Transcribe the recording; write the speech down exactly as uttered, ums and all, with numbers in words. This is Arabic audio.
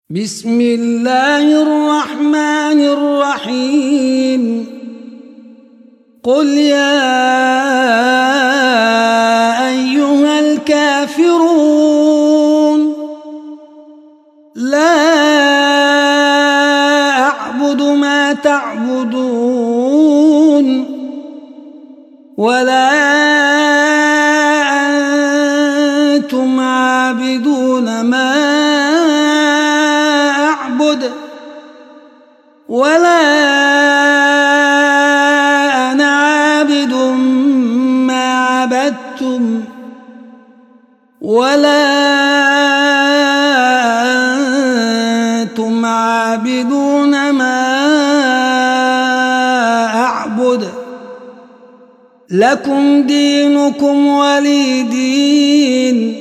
بسم الله الرحمن الرحيم قل يا أيها الكافرون لا أعبد ما تعبدون ولا أنتم عابدون ما أعبد ولا أنا عابد ما عبدتم ولا أنتم عابدون ما أعبد لكم دينكم ولي دين.